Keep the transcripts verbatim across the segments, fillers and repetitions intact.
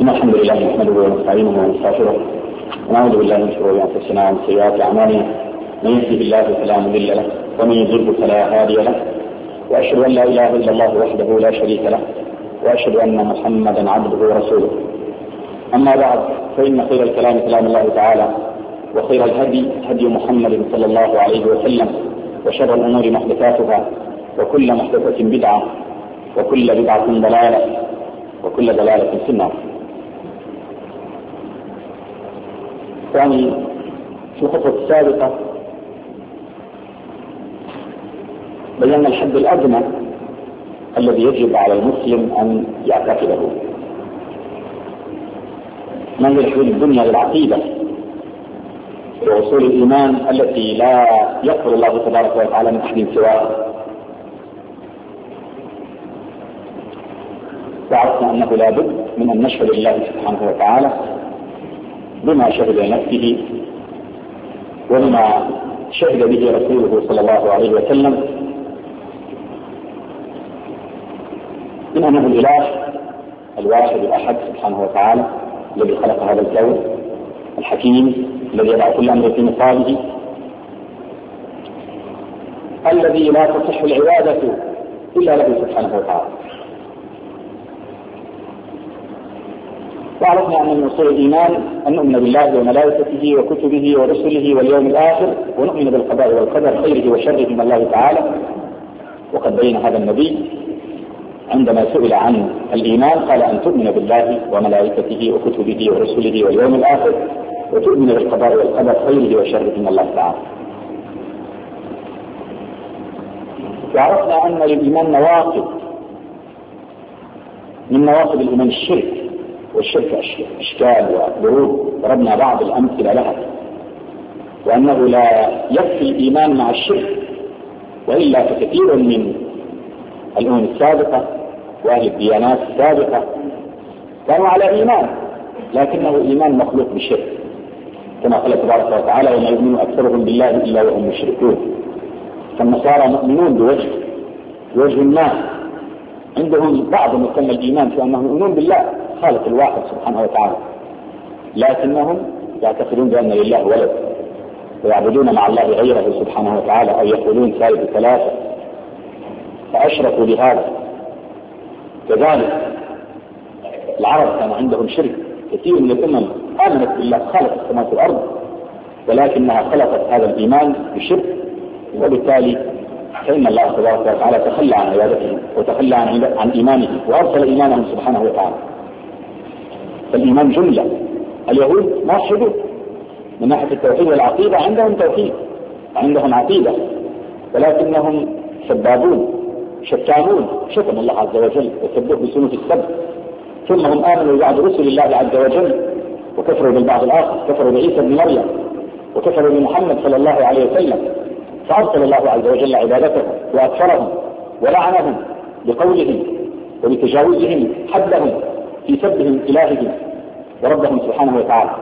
إن الحمد لله نحمده ونستعينه ونستغفره ونعوذ بالله من شرور أنفسنا ومن سيئات أعمالنا، من يهده الله فلا مضل له ومن يضلل فلا هادي له، وأشهد أن لا إله إلا الله وحده لا شريك له، وأشهد أن محمدا عبده ورسوله. أما بعد، فإن خير الكلام كلام الله تعالى، وخير الهدي هدي محمد صلى الله عليه وسلم، وشر الأمور محدثاتها، وكل محدثة بدعة، وكل بدعة ضلالة، وكل ضلالة في النار. يعني في الخطوة السابقة بينا الحد الأدنى الذي يجب على المسلم أن يعتقده من حدود الدنيا للعقيدة ووصول الإيمان التي لا يقبل الله تبارك وتعالى من أحد سواه. وعرفنا أنه لا بد من أن نشهد لله سبحانه وتعالى بما شهد لنفسه وبما شهد به رسوله صلى الله عليه وسلم من أنه الإله الواحد الأحد سبحانه وتعالى الذي خلق هذا الكون الحكيم الذي يضع كل أمر في نصابه، الذي لا تصح العبادة إلا له سبحانه وتعالى. وعرفنا أن من أصول الإيمان أن نؤمن بالله وملائكته وكتبه ورسله واليوم الآخر، ونؤمن بالقضاء والقدر خيره وشره من الله تعالى. وقد بين هذا النبي عندما سئل عن الإيمان قال أن تؤمن بالله وملائكته وكتبه ورسله واليوم الآخر، وتؤمن بالقضاء والقدر خيره وشره من الله تعالى. وعرفنا أن للإيمان نواقض، من نواقض الإيمان الشرك، والشرك أشكال وضروب ضربنا بعض الأمثلة لها، وأنه لا يكفي الإيمان مع الشرك، وإلا فكثير من الأمم السابقة وأهل الديانات السابقة كانوا على إيمان، لكنه إيمان مخلوق بالشرك، كما قال تبارك وتعالى: وما يؤمن أكثرهم بالله إلا وهم مشركون. فالنصارى مؤمنون بوجه بوجه ما، عندهم بعض مسمى الإيمان في أنهم يؤمنون بالله خالق الواحد سبحانه وتعالى، لكنهم يعتقدون بأن لله ولد، ويعبدون مع الله غيره سبحانه وتعالى، أو يقولون ثالث ثلاثة، فأشركوا بهذا. كذلك العرب كان عندهم شرك، كثير من الأمم آمنت بالله خالق السماوات والأرض، ولكنها خلقت هذا الإيمان بشرك، وبالتالي فإن الله تبارك وتعالى تخلى عن عبادته وتخلى عن, عن إيمانه وأرسل إيمانه سبحانه وتعالى. فالإيمان جملة. اليهود موحدوا من ناحية التوحيد والعقيدة، عندهم توحيد عندهم عقيدة، ولكنهم سبابون شتامون، شتم الله عز وجل وسبوه بسنة السب. ثم هم آمنوا بعد رسل الله عز وجل وكفروا بالبعض الآخر، كفروا بعيسى بن مريم وكفروا بمحمد صلى الله عليه وسلم، فأرسل الله عز وجل عبادته وأكثرهم ولعنهم بقولهم وبتجاوزهم حدهم في سبهم إلههم وربهم سبحانه وتعالى.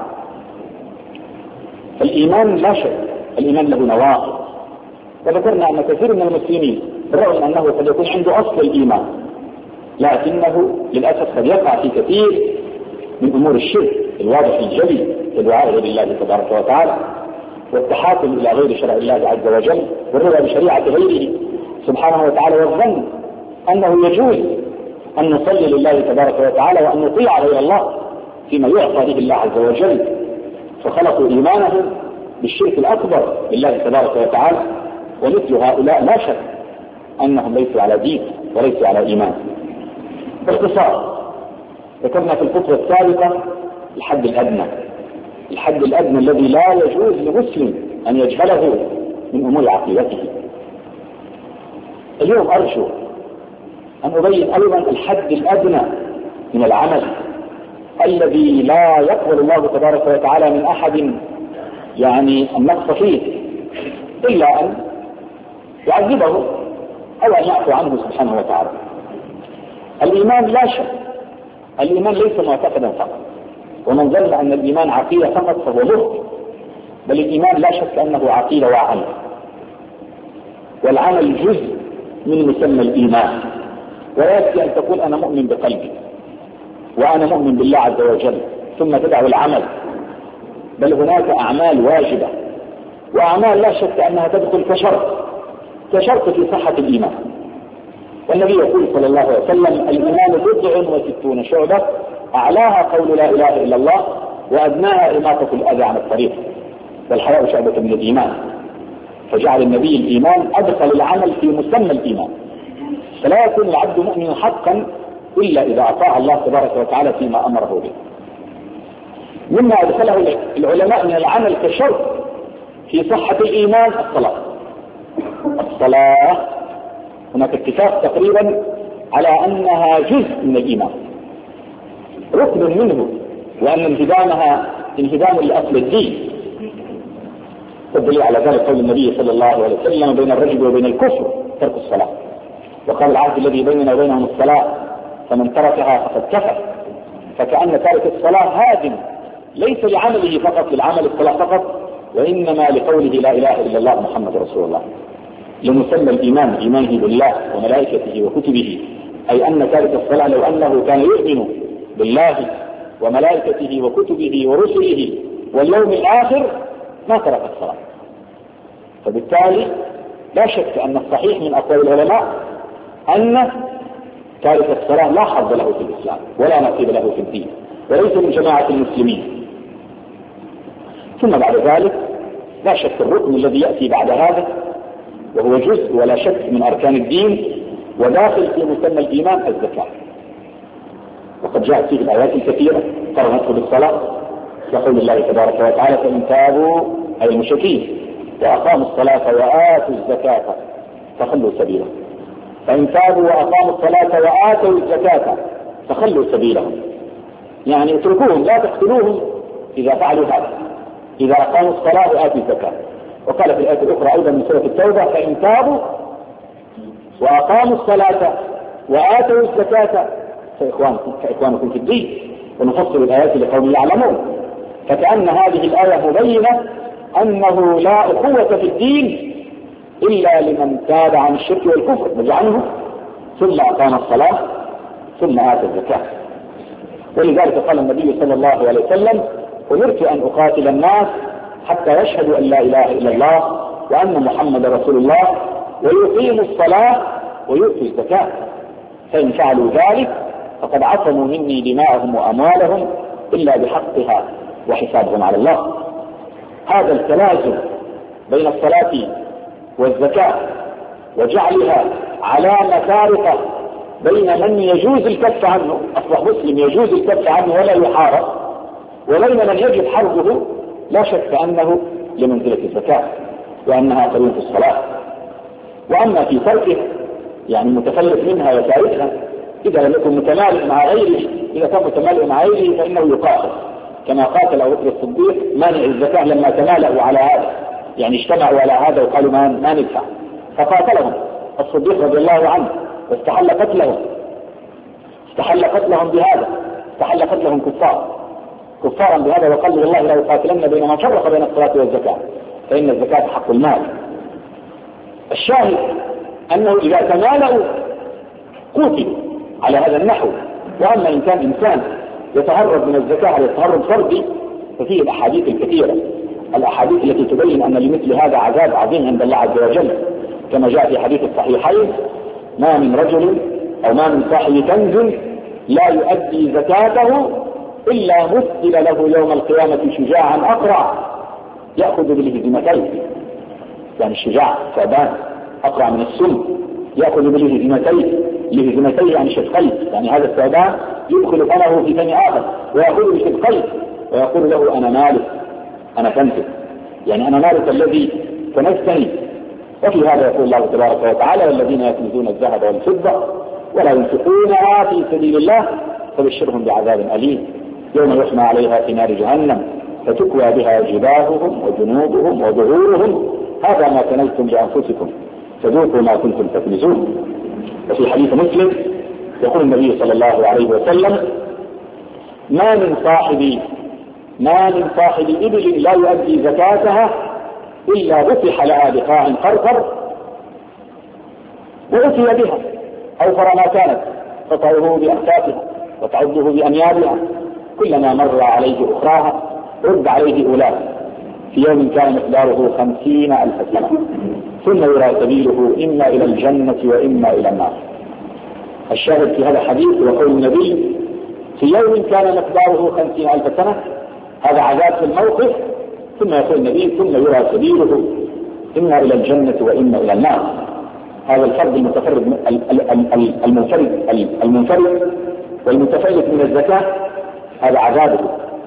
فالإيمان لا شك الإيمان له نواقض، وذكرنا أن كثير من المسلمين بالرغم أنه قد يكون عنده أصل الإيمان، لكنه للأسف قد يقع في كثير من أمور الشرك الواضح الجلي كدعاء غير الله تبارك وتعالى، والتحاكم إلى غير شرع الله عز وجل، والرضا بشريعة غيره سبحانه وتعالى، والظن أنه يجوز أن نصلي لله تبارك وتعالى وأن نطيع غير الله فيما يعطى به الله عز وجل. فخلقوا إيمانهم بالشرك الأكبر لله تبارك وتعالى، ومثل هؤلاء لا شك أنهم ليسوا على دين وليسوا على إيمان. باختصار ذكرنا في الخطوة السابقة الحد الأدنى، الحد الأدنى الذي لا يجوز لمسلم أن يجهله من أمور عقيدته. اليوم أرجو أن أبين أيضا الحد الأدنى من العمل الذي لا يقبل الله تبارك وتعالى من أحد يعني النقص فيه إلا أن يعذبه أو أن يعفو عنه سبحانه وتعالى. الإيمان لا شك الإيمان ليس معتقدا فقط، ومن ظن أن الإيمان عقيدة فقط فهو مخطئ، بل الإيمان لا شك أنه عقيدة وعمل، والعمل جزء من مسمى الإيمان. ولا يكفي أن تقول أنا مؤمن بقلبي، وأنا مؤمن بالله عز وجل، ثم تدع العمل، بل هناك أعمال واجبة وأعمال لا شك أنها تدخل كشرط كشرط في صحة الإيمان. والنبي يقول صلى الله عليه وسلم: الإيمان بضع وستون شعبة، أعلاها قول لا إله إلا الله، وأدناها إماطة الأذى عن الطريق، والحياء شعبة من الإيمان. فجعل النبي الإيمان أدخل العمل في مسمى الإيمان، فلا يكون العبد مؤمن حقا إلا إذا أطاع الله تبارك وتعالى فيما أمره به. مما أدخله العلماء من العمل كشرط في صحة الإيمان الصلاة. الصلاة هناك اتفاق تقريبا على أنها جزء من الإيمان، ركن منه، وأن انهدامها انهدام لأصل الدين. تدل على ذلك قول النبي صلى الله عليه وسلم: بين الرجل وبين الكفر ترك الصلاة. وقال: العهد الذي بيننا وبينهم الصلاة، فمن تركها فقد كفر. فكأن تارك الصلاة هادم ليس لعمله فقط، للعمل الصلاة فقط، وإنما لقوله لا إله إلا الله محمد رسول الله. لمسمى الإيمان إيمانه بالله وملائكته وكتبه، أي أن تارك الصلاة لو أنه كان يؤمن بالله وملائكته وكتبه ورسله واليوم الآخر ما ترك الصلاة. فبالتالي لا شك أن الصحيح من أقوال العلماء أن تارك الصلاة لا حظ له في الإسلام ولا نصيب له في الدين، وليس من جماعة المسلمين. ثم بعد ذلك لا شك الركن الذي يأتي بعد هذا، وهو جزء ولا شك من أركان الدين وداخل في مسمى الإيمان، الزكاة. وقد جاءت فيه الآيات الكثيرة قرنته بالصلاة، يقول الله تبارك وتعالى: فإن تابوا أي المشركين وأقاموا الصلاة وآتوا الزكاة فخلوا سبيلهم. فإن تابوا وأقاموا الصلاة وآتوا الزكاة فخلوا سبيلهم، يعني اتركوهم لا تقتلوهم إذا فعلوا هذا، إذا أقاموا الصلاة وآتوا الزكاة. وقال في الآية الأخرى أيضا من سورة التوبة: فإن تابوا وأقاموا الصلاة وآتوا الزكاة فإخوانكم كإخوانكم في الدين. ونفصل الآيات لقوم يعلمون. فكأن هذه الآية مبينة أنه لا أخوة في الدين إلا لمن تاب عن الشرك والكفر وجعله ثم أقام الصلاة ثم آتى الزكاة. ولذلك قال النبي صلى الله عليه وسلم: أمرت أن أقاتل الناس حتى يشهدوا أن لا إله إلا الله وأن محمد رسول الله ويقيموا الصلاة ويؤتوا الزكاة، فإن فعلوا ذلك فقد عصموا مني دماءهم وأموالهم إلا بحقها وحسابهم على الله. هذا التلازم بين الصلاة والزكاة وجعلها علامة فارقة بين من يجوز الكف عنه، أصبح مسلم يجوز الكف عنه ولا يحارب، وبين من يجب حربه، لا شك أنه لمنزلة الزكاة وأنها قرينة الصلاة. وأما في تركه يعني متخلف منها وتاركها، إذا لم يكن متمالئ مع غيره، إذا كان متمالئ مع غيره فإنه يقاتل، كما قاتل أبو بكر الصديق مانع الزكاة لما تمالأوا على هذا، يعني اجتمعوا على هذا وقالوا ما ما ندفع، فقاتلهم الصديق رضي الله عنه واستحل قتلهم، استحل قتلهم بهذا، استحل قتلهم كفار كفارا بهذا، وقال والله لا يقاتلن بين ما فرق بين الصلاة والزكاة فإن الزكاة حق المال. الشاهد أنه إذا تمالأوا قتلوا على هذا النحو. وأما إن كان إنسان يتهرب من الزكاة على تهرب فردي ففيه الأحاديث الكثيرة، الأحاديث التي تبين أن لمثل هذا عذاب عظيم عند الله عز وجل، كما جاء في حديث الصحيحين: ما من رجل أو ما من صاحب كنز لا يؤدي زكاته إلا مثل له يوم القيامة شجاعا أقرع يأخذ بالهزيمتين، يعني الشجاع ثعبان أقرع من السم يأخذ بالهزيمتين، لهزيمتين يعني شدقين، يعني هذا الثعبان يدخل فمه في فم آخر ويأخذ بشدقين ويقول له أنا مالك أنا كنزك، يعني أنا مالك الذي كنزتني. وفي هذا يقول الله تبارك وتعالى: والذين يكنزون الذهب والفضة ولا ينفقونها في سبيل الله فبشرهم بعذاب أليم يوم يحمى عليها في نار جهنم فتكوى بها جباههم وجنوبهم وظهورهم هذا ما كنزتم لأنفسكم فذوقوا ما كنتم تكنزون. وفي حديث مسلم يقول النبي صلى الله عليه وسلم: ما من صاحب ما من صاحب إبل لا يؤدي زكاتها إلا بطح لها بقاع قرقر وأتي بها أوفر ما كانت فطعوه بأحساسها وتعضه بأنيابها، كلما مر عليه أخراها رد عليه أولاها، في يوم كان مقداره خمسين ألف سنة، ثم يرى سبيله إما إلى الجنة وإما إلى النار. الشاهد في هذا الحديث وقول النبي في يوم كان مقداره خمسين ألف سنة، هذا عذاب في الموقف، ثم يقول النبي ثم يرى سبيله إما إلى الجنة وإما إلى النار. هذا الفرد المتفرد المنفرد المنفرد والمتفلت من الزكاة، هذا عذابه،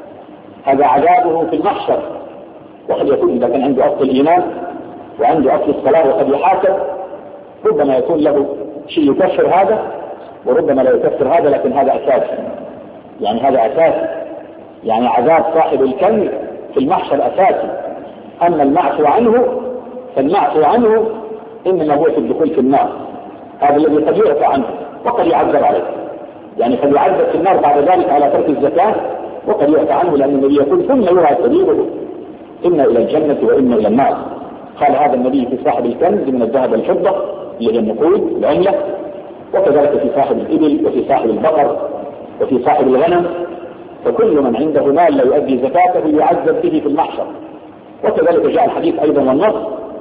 هذا عذابه في المحشر. وقد يكون إذا كان عنده أصل الإيمان وعنده أصل الصلاة وقد يحاسب، ربما يكون له شيء يكفر هذا وربما لا يكفر هذا، لكن هذا أساس، يعني هذا أساس، يعني عذاب صاحب الكنز في المحشر أساسي. أما المعفو عنه فالمعفو عنه إنما هو في الدخول في النار، هذا الذي قد يعفى عنه وقد يعذب عليه، يعني قد يعذب في النار بعد ذلك على ترك الزكاة وقد يعفى عنه، لأن النبي يقول ثم يرى سبيله إما إلى الجنة وإما إلى النار. قال هذا النبي في صاحب الكنز من الذهب والفضة اللي هي النقود العملة، وكذلك في صاحب الإبل وفي صاحب البقر وفي صاحب الغنم، فكل من عنده مال لا يؤدي زكاته يعذب به في المحشر. وكذلك جاء الحديث أيضا والنص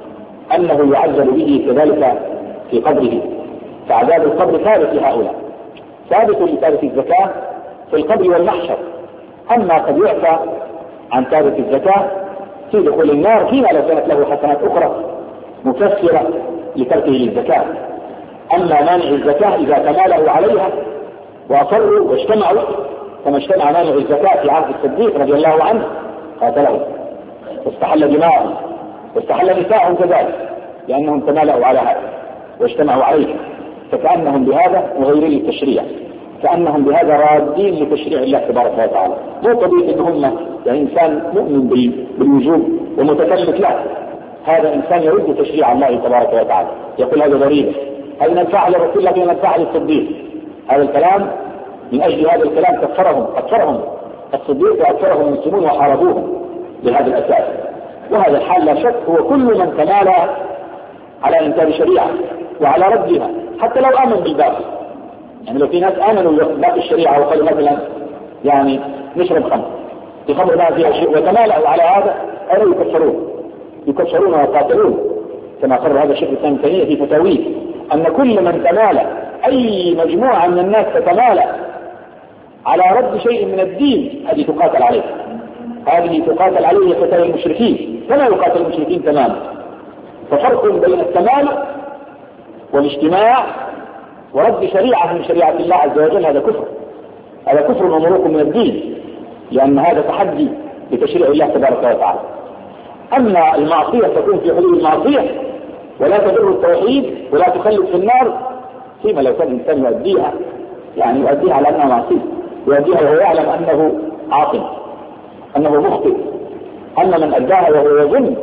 أنه يعذب به كذلك في قبره، فعذاب القبر ثابت لهؤلاء، ثابت لتارك الزكاة في القبر والمحشر. أما قد يعفى عن تارك الزكاة في دخول النار فيما لو كانت له حسنات أخرى مكسرة لتركه للزكاة. أما مانع الزكاة إذا تمالأوا عليها وأصروا واجتمعوا، كما اجتمع مانع الزكاة في عهد الصديق رضي الله عنه قاتلهم واستحل دماءهم واستحل نساءهم كذلك، لأنهم تمالأوا على هذا واجتمعوا عليه، فكأنهم بهذا مغيرين للتشريع، كأنهم بهذا رادين لتشريع الله تبارك وتعالى. مو طبيعي أنهم يعني إنسان مؤمن بالوجوب ومتكلف له، هذا إنسان يرد تشريع الله تبارك وتعالى، يقول هذا غريب، هل ننفع لرسول الله بما ننفع للصديق؟ هذا الكلام من أجل هذا الكلام كفرهم كفرهم الصديق وأكثرهم المسلمون وحاربوهم بهذا الأساس. وهذا الحال لا شك هو كل من تمالى على إنكار شريعة وعلى ردها، حتى لو آمن بالباقي. يعني لو في ناس آمنوا باقي الشريعة وقالوا مثلا يعني نشرب خمر، في خمر ما فيها شيء، وتمالأوا على هذا أو يكفرون يكفرون ويقاتلون، كما قرر هذا الشيخ الإسلام ابن تيمية في فتاويه أن كل من تمالى، أي مجموعة من الناس تتمالى على رد شيء من الدين، هذه تقاتل عليه، هذه تقاتل عليه قتال المشركين كما يقاتل المشركين تماما. ففرق بين التمالؤ والاجتماع ورد شريعة من شريعة الله عز وجل، هذا كفر، هذا كفر ومروق من الدين، لأن هذا تحدي لتشريع الله تبارك وتعالى. أما المعصية تكون في حدود المعصية ولا تضر التوحيد ولا تخلد في النار، فيما لو كان الإنسان يؤديها، يعني يؤديها على أنها معصية، يؤديها وهو يعلم أنه عاصم أنه مخطئ. أما من أداها وهو يظن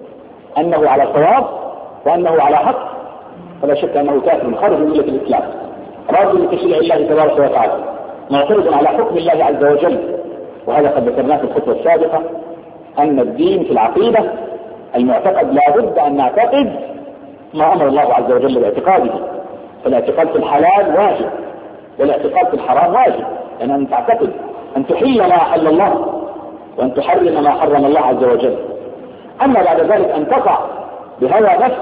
أنه على صواب وأنه على حق فلا شك أنه كافر خارج من ملة الإسلام، راضي لتشريع الله تبارك وتعالى، معترض على حكم الله عز وجل. وهذا قد ذكرناه في الخطوة السابقة أن الدين في العقيدة المعتقد لا بد أن نعتقد ما أمر الله عز وجل باعتقاده. فالاعتقاد في الحلال واجب والاعتقاد في الحرام واجب، لأن أن تعتقد أن تحل ما أحل الله وأن تحرم ما حرم الله عز وجل. أما بعد ذلك أن تقع بهوى نفس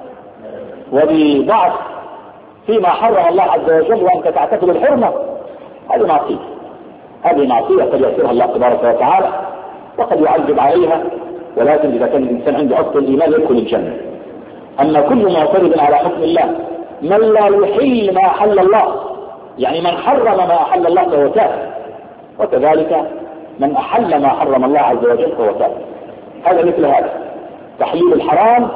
وبضعف فيما حرم الله عز وجل وأنت تعتقد الحرمة، هذه معصية، هذه معصية قد يأثرها الله تبارك وتعالى وقد يعذب عليها، ولكن إذا كان الإنسان عنده أصل الإيمان يدخل الجنة. أما كل معترض على حكم الله من لا يحل ما أحل الله، يعني من حرم ما أحل الله فهو كافر، وكذلك من أحل ما حرم الله عز وجل فهو كافر. هذا مثل هذا، تحليل الحرام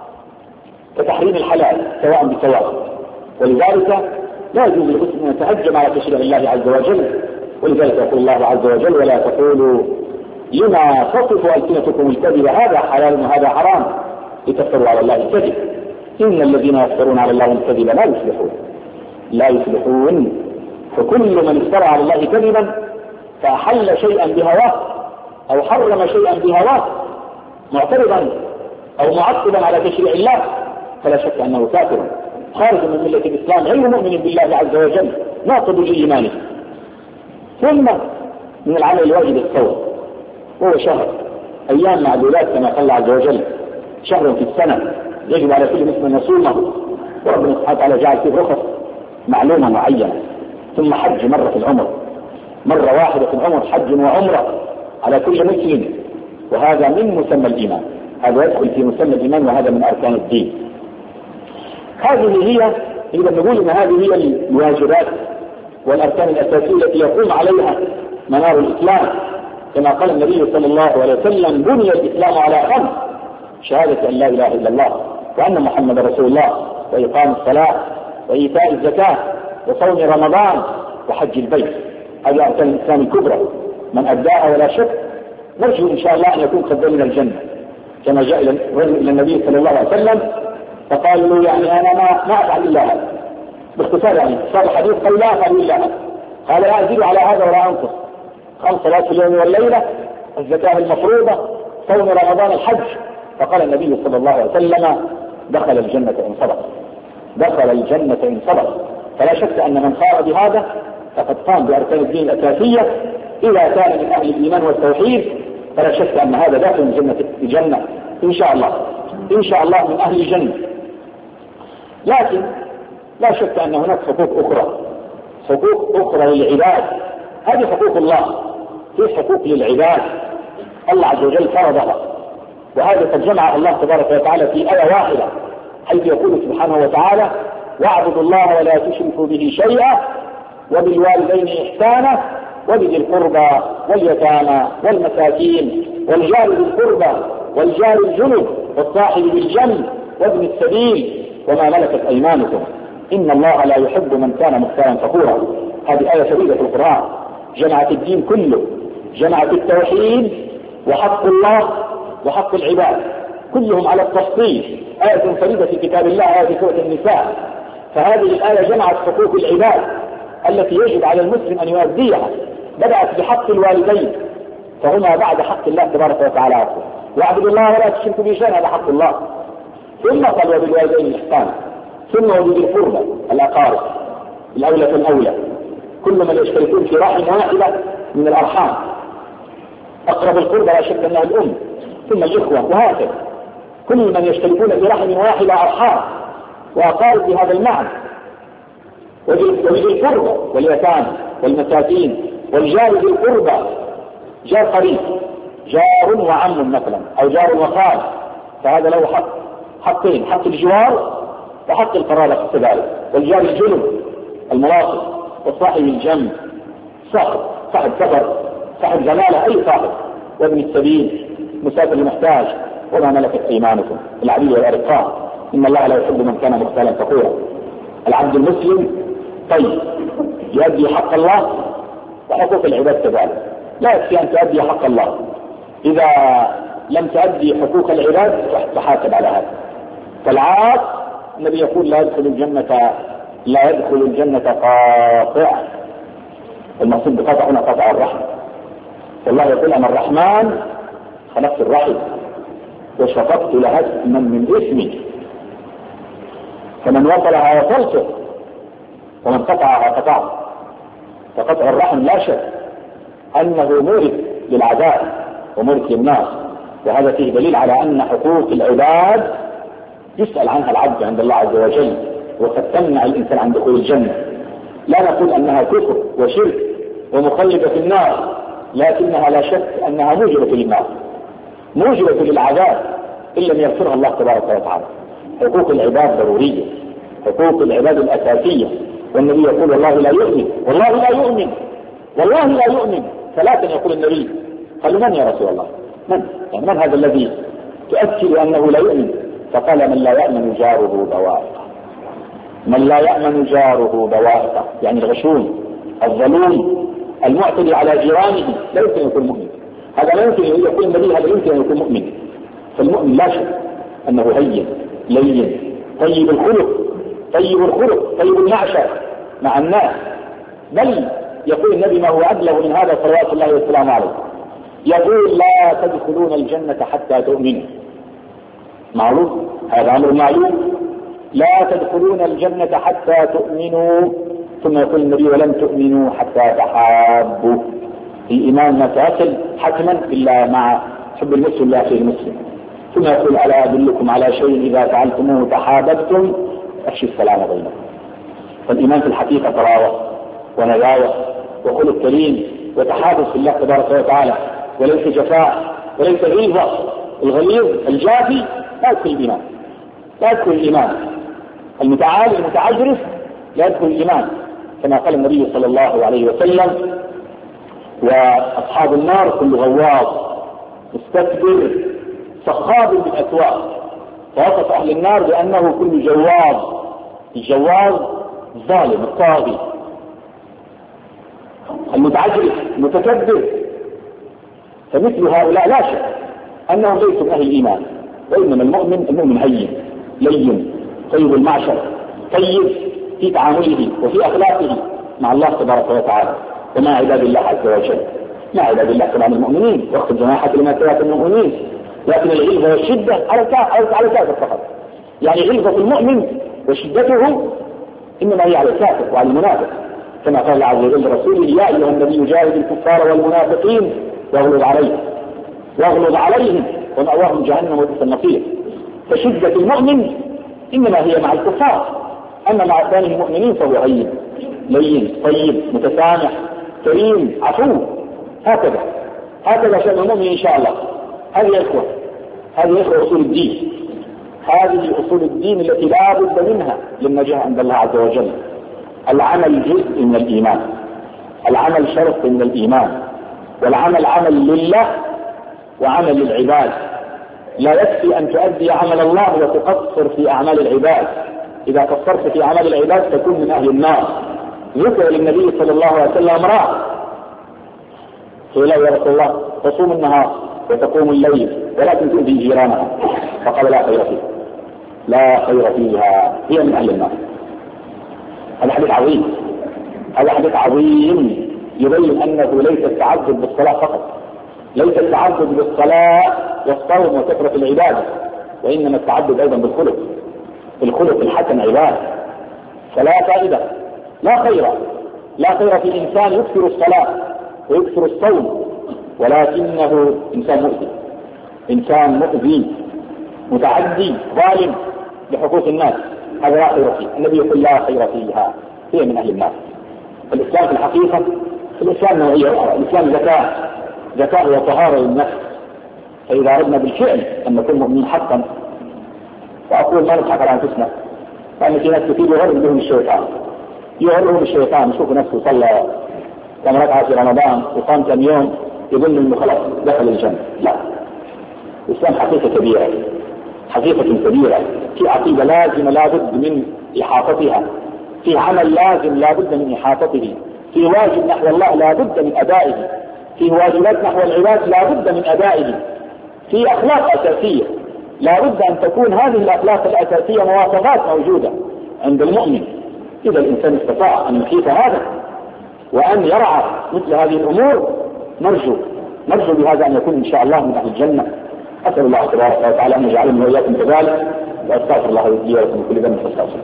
كتحريم الحلال سواء بسواء، ولذلك لا يجوز للمسلم أن يتهجم على تشريع الله عز وجل. ولذلك يقول الله عز وجل ولا تقولوا لما تصف ألسنتكم الكذب هذا حلال وهذا حرام لتفتروا على الله الكذب إن الذين يفترون على الله الكذب لا يفلحون لا يفلحون. فكل من افترى على الله كذبا فأحل شيئا بهواه أو حرم شيئا بهواه معترضا أو معقبا على تشريع الله فلا شك أنه كافر خارج من ملة الإسلام غير مؤمن بالله عز وجل ناقض لإيمانه. ثم من العمل الواجب الصوم، وهو شهر أيام معدودات كما قال الله عز وجل، شهر في السنة يجب على كل مسلم أن يصومه، وربنا سبحانه وتعالى جعل فيه رخص معلومة معينة. ثم حج مرة في العمر، مرة واحدة في العمر حج وعمرة على كل مسلم، وهذا من مسمى الإيمان، هذا يدخل في مسمى الإيمان وهذا من أركان الدين. هذه هي إذا نقول أن هذه هي الواجبات والأركان الأساسية التي يقوم عليها منار الإسلام، كما قال النبي صلى الله عليه وسلم: بني الإسلام على خمس: شهادة أن لا إله إلا الله وأن محمد رسول الله، وإقام الصلاة، وإيتاء الزكاة، وصوم رمضان، وحج البيت. هذه أركان الإسلام الكبرى، من أداها ولا شك نرجو إن شاء الله أن يكون قد من الجنة، كما جاء إلى النبي صلى الله عليه وسلم فقال له: يعني أنا ما ما أفعل إلا هذا، باختصار يعني صار الحديث قال: لا أفعل إلا هذا. قال: لا أزيد على هذا ولا أنقص. قال: صلاة اليوم والليلة، الزكاة المفروضة، صوم رمضان، الحج. فقال النبي صلى الله عليه وسلم: دخل الجنة إن صدق، دخل الجنة إن صدق. فلا شك أن من قام بهذا فقد قام بأركان الدين الأساسية. إذا كان من أهل الإيمان والتوحيد فلا شك أن هذا داخل الجنة الجنة إن شاء الله، إن شاء الله من أهل الجنة. لكن لا شك أن هناك حقوق أخرى، حقوق أخرى للعباد. هذه حقوق الله، في حقوق للعباد الله عز وجل فرضها، وهذا قد جمع الله تبارك وتعالى في آية واحدة، حيث يقول سبحانه وتعالى: واعبدوا الله ولا تشركوا به شيئا وبالوالدين إحسانا وبذي القربى واليتامى والمساكين والجار ذي القربى والجار الجنب والصاحب بالجنب وابن السبيل وما ملكت أيمانكم إن الله لا يحب من كان مختالا فخورا. هذه آية فريدة في القرآن، جمعت الدين كله، جمعت التوحيد وحق الله وحق العباد كلهم على التفصيل. آية فريدة في كتاب الله، آية في سورة النساء. فهذه الآية جمعت حقوق العباد التي يجب على المسلم أن يؤديها. بدأت بحق الوالدين، فهما بعد حق الله تبارك وتعالى عفوا. واعبدوا الله ولا تشركوا به شيئا، هذا حق الله. ثم قال: وبالوالدين إحسانا، ثم وبذي القربى، الأقارب الأولى فالأولى، كل من يشتركون في رحم واحدة من الأرحام. أقرب القربى لا شك أنها الأم، ثم الإخوة، وهكذا كل من يشتركون في رحم واحدة أرحام وأقارب بهذا المعنى. وبذي القربى واليتامى والمساكين والجار ذي القربى، جار قريب، جار وعم مثلا، أو جار وخال، فهذا له حق، حقين: حق الجوار وحق القرابة كذلك. والجار الجنب الملاصق، والصاحب الجنب، صاحب صاحب سفر، صاحب زمالة، أي صاحب. وابن السبيل، مسافر المحتاج، وما ملكت أيمانكم، العبيد والأرقاء، إن الله لا يحب من كان مختالا فخورا. العبد المسلم طيب يؤدي حق الله وحقوق العباد كذلك، لا يكفي أن تؤدي حق الله، إذا لم تؤدي حقوق العباد تحاسب على هذا. فالعاق النبي يقول: لا يدخل الجنة لا يدخل الجنة قاطع. المقصود بقطع هنا قطع الرحم. والله يقول: أنا الرحمن خلقت الرحم وشققت لها اسما من اسمي، فمن وصلها وصلته ومن قطعها قطعت. فقطع الرحم لا شك أنه مورث للعذاب ومورث للناس، وهذا فيه دليل على أن حقوق العباد يسأل عنها العبد عند الله عز وجل، وقد تمنع الإنسان عن دخول الجنة. لا نقول أنها كفر وشرك ومخلدة في النار، لكنها لا شك أنها موجبة للنار، موجبة للعذاب إن لم يغفرها الله تبارك وتعالى. حقوق العباد ضرورية، حقوق العباد الأساسية. والنبي يقول: والله لا يؤمن، والله لا يؤمن، والله لا يؤمن. ثلاثا يقول النبي. قالوا: من يا رسول الله؟ من؟ يعني من هذا الذي تؤكد أنه لا يؤمن؟ فقال: من لا يأمن جاره بوائقه، من لا يأمن جاره بوائقه، يعني الغشوم، الظلوم، المعتدي على جيرانه لا يمكن أن يكون مؤمن. هذا لا يمكن أن يكون النبي، هذا يمكن أن يكون مؤمن. فالمؤمن لا شك أنه هين لين طيب الخلق، طيب الخلق طيب المعشر مع الناس. بل يقول النبي ما هو أبلغ من هذا صلوات الله والسلام عليه، يقول: لا تدخلون الجنة حتى تؤمنوا. معلوم، هذا أمر معلوم. لا تدخلون الجنة حتى تؤمنوا، ثم يقول النبي ولم تؤمنوا حتى تحابوا. الإيمان ما تأكل حتما إلا مع حب المسلم لأخيه المسلم. ثم يقول ألا أدلكم على شيء إذا فعلتموه تحاببتم أفشوا السلام بينكم. فالإيمان في الحقيقة تراوح ونزاوة وخلق كريم وتحابب في الله تبارك وتعالى، وليس جفاء وليس غلظة. الغليظ الجافي لا يدخل الإيمان، لا يدخل الإيمان. المتعالي المتعجرف لا يدخل الإيمان، كما قال النبي صلى الله عليه وسلم: وأصحاب النار كل غواص مستكبر صخاب بالأسواق. فوصف أهل النار بأنه كل جواز. الجواز ظالم الطاغي المتعجرف المتكبر. فمثل هؤلاء لا شك أنهم ليسوا من أهل الإيمان، وإنما المؤمن المؤمن هين لين طيب المعشر، طيب في تعامله وفي أخلاقه مع الله تبارك وتعالى ومع عباد الله عز وجل. مع عباد الله طبعا المؤمنين وقت جماحة لما كانت المؤمنين، لكن الغلظة والشدة على الكافر فقط. يعني غلظة المؤمن وشدته إنما هي على الكافر وعلى المنافق، كما قال الله عز وجل لرسوله: يا أيها النبي جاهد الكفار والمنافقين واغلظ عليهم واغلظ عليهم ومأواهم جهنم وبئس المصير. فشدة المؤمن إنما هي مع الكفار، أما مع ثاني المؤمنين فهو هين لين طيب متسامح كريم عفو. هكذا هكذا شأن المؤمن إن شاء الله. هذه إخوة هذه إخوة أصول الدين، هذه أصول الدين التي لا بد منها للنجاح عند الله عز وجل. العمل جزء من الإيمان، العمل شرط من الإيمان، والعمل عمل لله وعمل للعباد. لا يكفي أن تؤدي عمل الله وتقصر في أعمال العباد. إذا قصرت في أعمال العباد تكون من أهل النار. ذكر للنبي صلى الله عليه وسلم امرأة قيل يا رسول الله تصوم النهار وتقوم الليل ولكن تؤذي جيرانها، فقال لا خير فيها لا خير فيها هي من أهل النار. هذا حديث عظيم، هذا حديث عظيم يبين أنه ليس التعبد بالصلاة فقط، ليس التعبد بالصلاة والصوم وكثرة العبادة، وإنما التعبد أيضا بالخلق. الخلق الحسن عبادة. فلا فائدة لا خير لا خير في إنسان يكثر الصلاة ويكثر الصوم ولكنه إنسان مؤذي، إنسان مؤذي متعدي ظالم لحقوق الناس. هذا لا خير فيه. النبي يقول لا خير فيها هي من أهل الناس. الإسلام في الحقيقة الإسلام نوعية، الإسلام ذكاء ذكاء وطهارة للنفس. فإذا أردنا بالفعل أن نكون مؤمنين حقا، وأقول ما نضحك على أنفسنا، لأن في ناس كثير يغرر بهم الشيطان يغررهم الشيطان يشوف نفسه صلى كم ركعة في رمضان وصام كم يوم يظن انه خلاص دخل الجنة. لا، الإسلام حقيقة كبيرة، حقيقة كبيرة، في عقيدة لازم لا بد من إحاطتها، في عمل لازم لا بد من إحاطته، في واجب نحو الله لا بد من أدائه، في واجبات نحو العباد لا بد من أدائه، في أخلاق أساسية لا بد أن تكون هذه الأخلاق الأساسية مواصفات موجودة عند المؤمن. إذا الإنسان استطاع أن يحيط هذا وأن يرعى مثل هذه الأمور نرجو نرجو بهذا أن يكون إن شاء الله من أهل الجنة. أسأل الله تبارك وتعالى أن يجعلنا وإياكم كذلك، وأستغفر الله لي ولكم من كل ذنب فاستغفروه.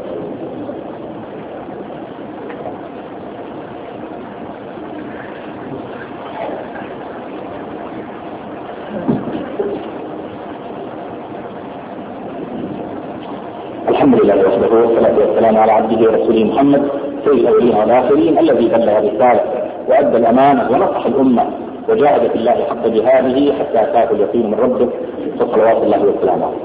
الحمد لله وحده والصلاة والسلام على عبده ورسوله محمد سيد الأولين والآخرين الذي بلغ الرسالة وأدى الأمانة ونصح الأمة وجاهد في الله حق جهاده حتى أتاه اليقين من ربه فصلوات الله وسلامه عليه.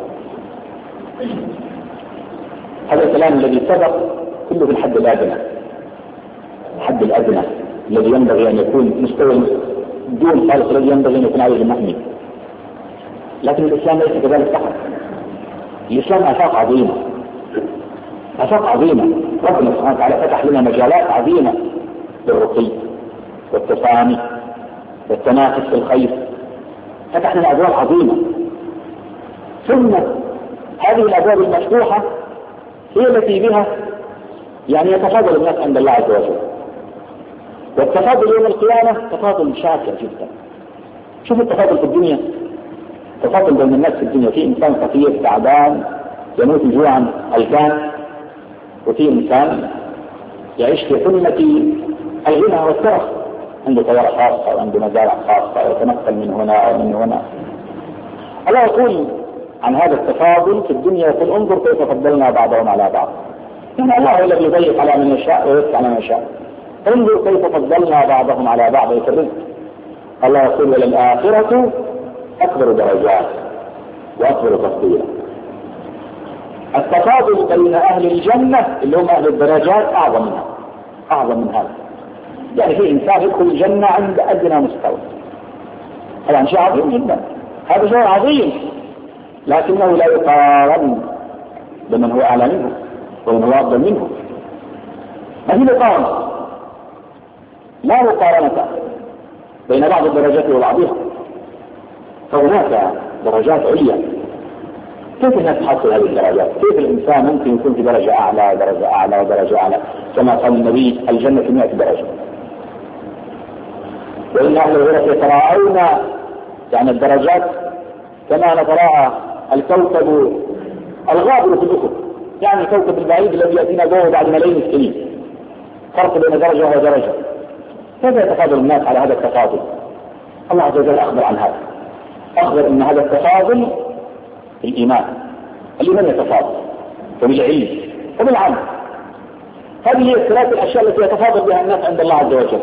هذا الكلام الذي سبق كله في الحد الأدنى، الحد الأدنى الذي ينبغي أن يكون مستوى دون خالص الذي ينبغي أن يكون عليه المؤمن. لكن الإسلام ليس كذلك فقط، الإسلام آفاق عظيمة، آفاق عظيمة. ربنا سبحانه وتعالى فتح لنا مجالات عظيمة للرقي والتصامي والتنافس في الخير، فتح لنا أبواب عظيمة. ثم هذه الأبواب المفتوحة هي التي بها يعني يتفاضل الناس عند الله عز وجل، والتفاضل يوم القيامة تفاضل شاكر جدا. شوف التفاضل في الدنيا، تفاضل بين الناس في الدنيا، في إنسان فقير تعبان يموت جوعا هلكان، وفي إنسان يعيش في قمة الغنى والترف، عنده طيارة خاصة وعنده مزارع خاصة ويتنقل من هنا ومن هنا. الله يقول عن هذا التفاضل في الدنيا، يقول انظر كيف فضلنا بعضهم على بعض. يعني الله الذي يضيق على من يشاء ويوسع على من يشاء. انظر كيف فضلنا بعضهم على بعض في الرزق. الله يقول وللآخرة أكبر درجات وأكبر تفضيلا. التفاضل بين أهل الجنة اللي هم أهل الدرجات أعظم منها، أعظم من هذا. يعني في إنسان يدخل الجنة عند أدنى مستوى، طبعا شيء عظيم جدا، هذا شيء عظيم، لكنه لا يقارن بمن هو أعلى منه ومن هو أفضل منه. ما في مقارنة، لا مقارنة بين بعض الدرجات وبعضها، فهناك درجات عليا. كيف الناس تحصل هذه الدرجات؟ كيف الإنسان ممكن يكون في درجة أعلى ودرجة أعلى ودرجة أعلى؟ كما قال النبي الجنة في مئة درجة، وإن أهل الغرف يتراءون، يعني الدرجات كما نتراءى الكوكب الغابر في الأفق، يعني الكوكب البعيد الذي يأتينا ضوءه بعد ملايين السنين، فرق بين درجة ودرجة. كيف يتفاضل الناس على هذا التفاضل؟ الله عز وجل أخبر عن هذا، أخبر أن هذا التفاضل في الإيمان، الإيمان يتفاضل وبالعلم وبالعمل. هذه هي الثلاث الأشياء التي يتفاضل بها الناس عند الله عز وجل: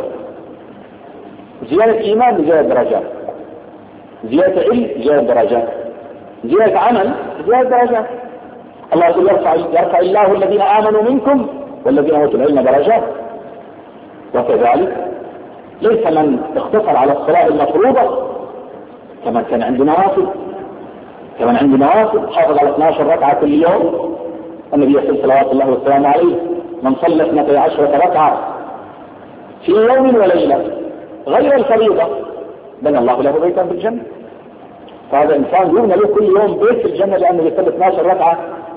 زيادة إيمان بزيادة درجات، زيادة علم زيادة درجات، زيادة عمل زيادة درجات. الله يقول يرفع, يرفع الله الذين آمنوا منكم والذين أوتوا العلم درجات. وكذلك ليس من اختصر على الصلاة المفروضة كما كان عنده نوافل، كمان عنده نوافل حافظ على اثنتي عشرة ركعة كل يوم. النبي يقول صلوات الله والسلام عليه: من صلى اثنتي عشرة ركعة في يوم وليلة غير الفريضة بنى الله له بيتا في الجنة. فهذا إنسان يبنى له كل يوم بيت في الجنة لأنه يصلي اثنتي عشرة ركعة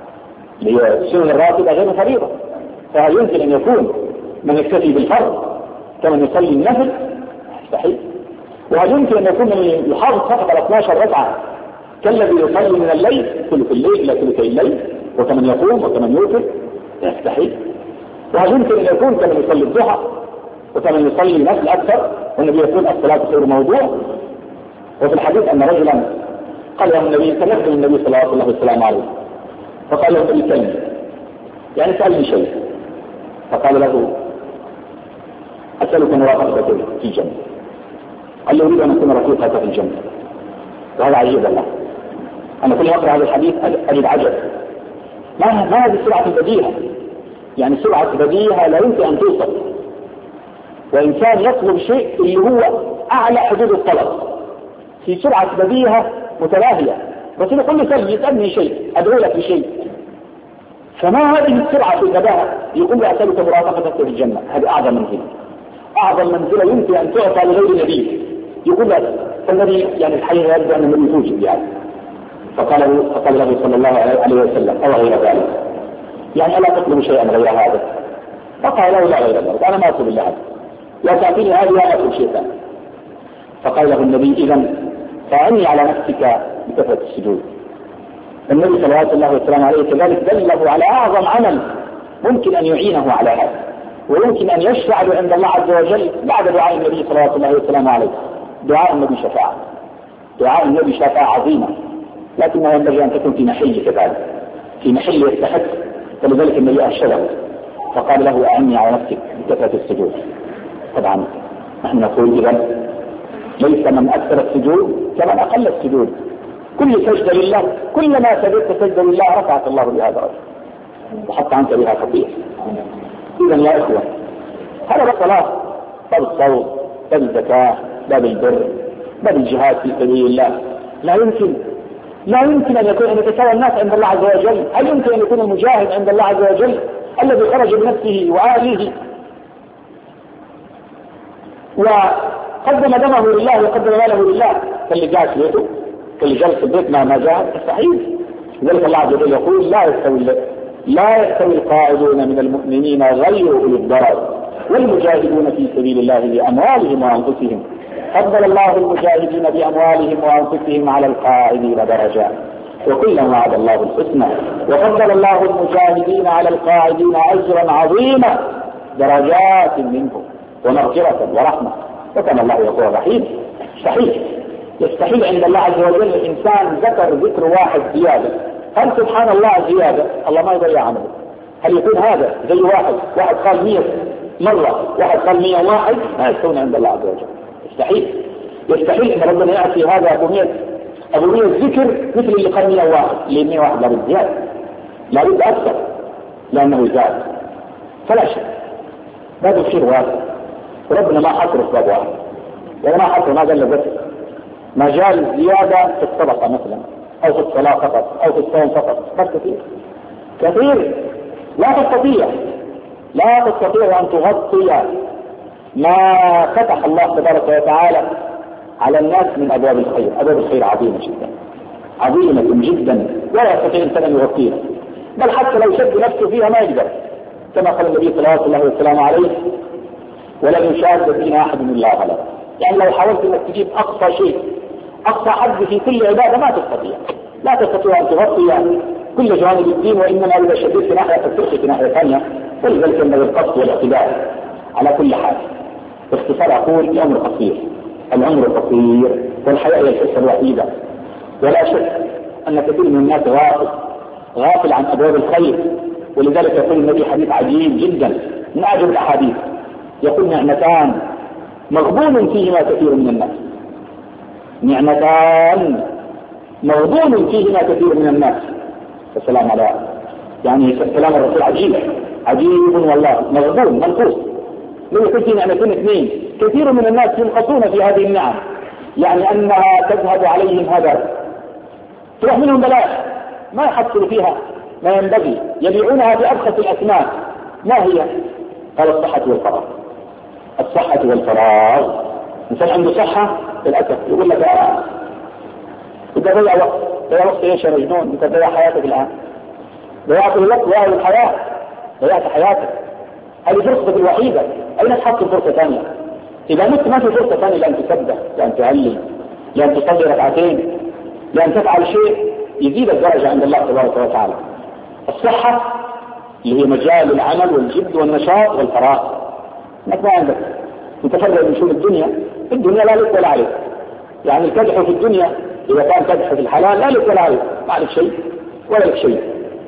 لسنن الراتبة غير الفريضة. فهل يمكن أن يكون من يكتفي بالفرض كمن يصلي النفل؟ مستحيل. وهل يمكن أن يكون من يحافظ فقط على اثنتي عشرة ركعة كالذي يصلي من الليل ثلث الليل إلى ثلثي الليل وكمن يقوم وكمن يوتر؟ يستحيل. وهل يمكن أن يكون كمن يصلي الضحى وكمن يصلي نفل أكثر؟ والنبي يقول الصلاة خير موضوع. وفي الحديث أن رجلا قال له النبي تنبه النبي صلى الله عليه وسلم عليه فقال له بالكلمة، يعني سألني شيء، فقال له أسألك مرافقتك في الجنة. قال له أريد أن أكون رفيقك في الجنة. وهذا عجيب الله، أنا كل ما أقرأ هذا الحديث أجد عجب. ما ما هذه السرعة البديهة؟ يعني سرعة بديهة لا يمكن أن توصف. وإنسان يطلب شيء اللي هو أعلى حدود الطلب في سرعة بديهة متلاهية، بس يقول لي سألني يسألني شيء أدعو لك بشيء. فما هذه السرعة في البداهة؟ يقول لي أسألك مرافقتك في الجنة. هذه أعظم منزلة، أعظم منزلة يمكن أن تعطى لغير نبي. يقول لك فالنبي يعني الحقيقة يبدو أن النبي توجد يعني. فقال له فقال له صلى الله عليه وسلم أو غير ذلك، يعني ألا تطلب شيئا غير هذا؟ فقال له لا غير ذلك، أنا ما أطلب إلا هذا، لا تعطيني هذه ولا أطلب شيء ثاني. فقال له النبي إذن فعني على نفسك بكثرة السجود. النبي صلى الله عليه وسلم عليه كذلك دله على أعظم عمل ممكن أن يعينه على هذا، ويمكن أن يشفع له عند الله عز وجل بعد دعاء النبي صلى الله عليه وسلم عليه. دعاء النبي شفاعة، دعاء النبي شفاعة عظيمة، لكنها ينبغي أن تكون في محل كذلك، في محل يستحق. فلذلك النبي أرشده فقال له أعني على نفسك بكثرة السجود. طبعا نحن نقول إذا ليس من أكثر السجود كمن أقل السجود. كل سجدة لله، كلما سجدت سجدة لله رفعت الله بها درجة وحط عنك بها خطيئة. إذا يا إخوة هذا الصلاة، باب الصوم، باب الزكاة، باب البر، باب الجهاد في سبيل الله. لا يمكن لا يمكن أن يكون أن يتساوى الناس عند الله عز وجل. هل يمكن أن يكون المجاهد عند الله عز وجل الذي خرج بنفسه وأهله وقدم دمه لله وقدم ماله لله كاللي جاء في بيته، كاللي جلس في البيت ما ما جاء؟ مستحيل. لذلك الله عز وجل يقول لا يستوي لا يستوي القاعدون من المؤمنين غير أولي الضرر والمجاهدون في سبيل الله بأموالهم وأنفسهم فضل الله المجاهدين بأموالهم وأنفسهم على القاعدين درجات وكلا وعد الله الحسنى وفضل الله المجاهدين على القاعدين أجرا عظيما درجات منه ومغفرة ورحمة، وكان الله غفورا رحيما. صحيح يستحيل عند الله عز وجل الإنسان ذكر ذكر واحد زيادة. هل سبحان الله زيادة؟ الله ما يضيع عمله. هل يكون هذا زي واحد واحد قال مية مرة واحد قال مية واحد؟ ما يستوون عند الله عز وجل. يستحيل يستحيل ان ربنا يأتي هذا ابو مية ابو مية ذكر مثل اللي قال مية واحد، لان مية واحد لابد زيادة، لابد اكثر لانه زاد. فلا شك باب الخير واسع، وربنا ما حصر في باب واحد وما حصر ما قال له مجال زيادة في الصدقة مثلا او في الصلاة فقط او في الصوم فقط، بس كثير كثير لا تستطيع لا تستطيع ان تغطي ما فتح الله تبارك وتعالى على الناس من ابواب الخير. ابواب الخير عظيمة جدا عظيمة جدا ولا يستطيع انسان ان يغطيها، بل حتى لو شد نفسه فيها ما يقدر، كما قال النبي صلى الله عليه وسلم عليه ولن يشاد فينا احد الا غلبه. يعني لو حاولت انك تجيب اقصى شيء اقصى حد في كل عبادة ما تستطيع لا تستطيع ان تغطي كل جوانب الدين، وانما اذا شديد في ناحية تترك في ناحية ثانية، ولذلك ينبغي القصد والاعتدال على كل حال. باختصار اقول الامر قصير، العمر قصير، والحياة هي الحصة الوحيدة. ولا شك ان كثير من الناس غافل غافل عن ابواب الخير، ولذلك يقول النبي حديث عجيب جدا من اعجب الاحاديث، يقول نعمتان مغبون فيهما كثير من الناس، نعمتان مغبون فيهما كثير من الناس. السلام على يعني كلام الرسول عجيب عجيب والله، مغبون منقوص. لو يكون في نعمتين اثنين كثير من الناس ينقصون في هذه النعم، يعني انها تذهب عليهم هدر، تروح منهم بلاش، ما يحصلوا فيها ما ينبغي، يبيعونها بأبخس الأثمان. ما هي؟ قال الصحة والفراغ. الصحة والفراغ، إنسان عنده صحة للأسف يقول لك آه إذا ضيع وقت، ضيع وقت إيش يا مجنون؟ أنت ضيع حياتك الآن، ضيعت الوقت ضيعت الحياة، ضيعت حياتك. هذه فرصتك الوحيدة، أين تحصل فرصة ثانية؟ إذا مت ما في فرصة ثانية لأن تسبح، لأن تعلم، لأن تصلي ركعتين، لأن تفعل شيء يزيد الدرجة عند الله تبارك وتعالى. الصحة اللي هي مجال العمل والجد والنشاط والفراغ، انك ما عندك متفرغ من شؤون الدنيا، الدنيا لا لك ولا عليك. يعني الكدح في الدنيا اذا كان كدح في الحلال لا لك ولا عليك، ما عليك شيء ولا لك شيء.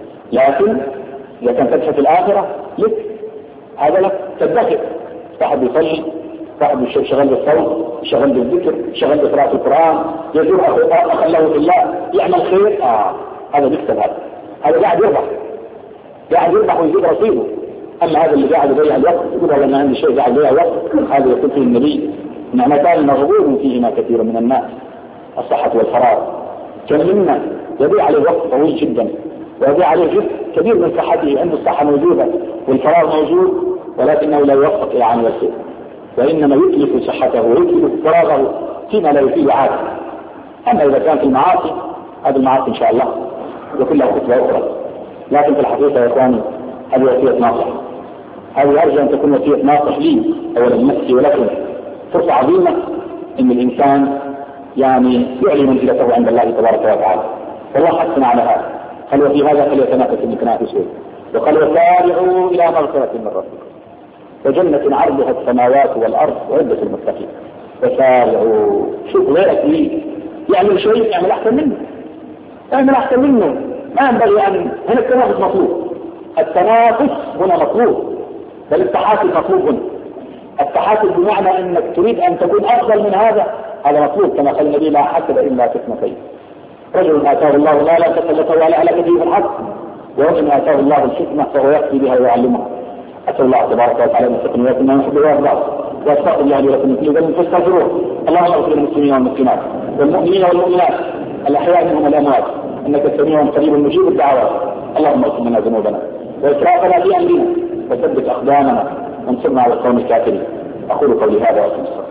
لكن اذا كان كدح في الاخره لك، هذا لك تدخل. واحد يصلي، واحد شغال بالصوت، شغال بالذكر، شغال بقراءة القرآن، يزور اخا له في الله، يعمل خير، اه هذا بيكسب، هذا هذا قاعد يربح قاعد يربح ويزيد رصيده. اما هذا اللي قاعد يضيع الوقت يقول والله ما عندي شيء قاعد يضيع الوقت، هذا يقول فيه النبي نعمتان مغبون فيهما كثير من الناس، الصحة والفراغ. كم منا يضيع عليه وقت طويل جدا ويضيع عليه جزء كبير من صحته، عنده الصحة موجودة والفراغ موجود، ولكنه لا يوفق الى عمل الخير، وانما يتلف صحته ويتلف فراغه فيما لا يفيد عاده. اما اذا كان في المعاصي، هذه المعاصي ان شاء الله وكلها خطوة اخرى. لكن في الحقيقة يا اخواني هذه وصية ناصح، هذه ارجو ان تكون وصية ناصح لي اولا لنفسي ولكم. فرصة عظيمة ان الانسان يعني يعلي منزلته عند الله تبارك وتعالى، والله حثنا على هذا. قال وفي هذا فليتنافس المتنافسون، وقال وسارعوا الى مغفرة من ربكم وجنة عرضها السماوات والارض وعدة المتقين. وسارعوا، شوف غيرك ليه يعمل شيء يعمل احسن منه، يعمل احسن منه، ما ينبغي ان هنا التنافس مطلوب، التنافس هنا مطلوب، بل التحاسب مطلوب هنا. التحاسب بمعنى انك تريد ان تكون افضل من هذا، هذا مطلوب، كما قال النبي لا حسد الا في اثنتين: رجل اتاه الله مالا فسلطه على اهلك فيه الحق، ورجل اتاه الله الحكمه فهو يقضي بها ويعلمها. اسال الله تبارك وتعالى ان يوفقنا ويكون ما يحب ويرضى، واستغفر الله لي ولكم في ذنب فاستغفروه. اللهم اغفر للمسلمين والمسلمات والمؤمنين والمؤمنات الاحياء منهم الاموات، انك سميع قريب مجيب الدعوات. اللهم اغفر لنا ذنوبنا واسرافنا في امرنا وثبت اقدامنا وانصرنا على القوم الكافرين. اقول قولي هذا واستغفر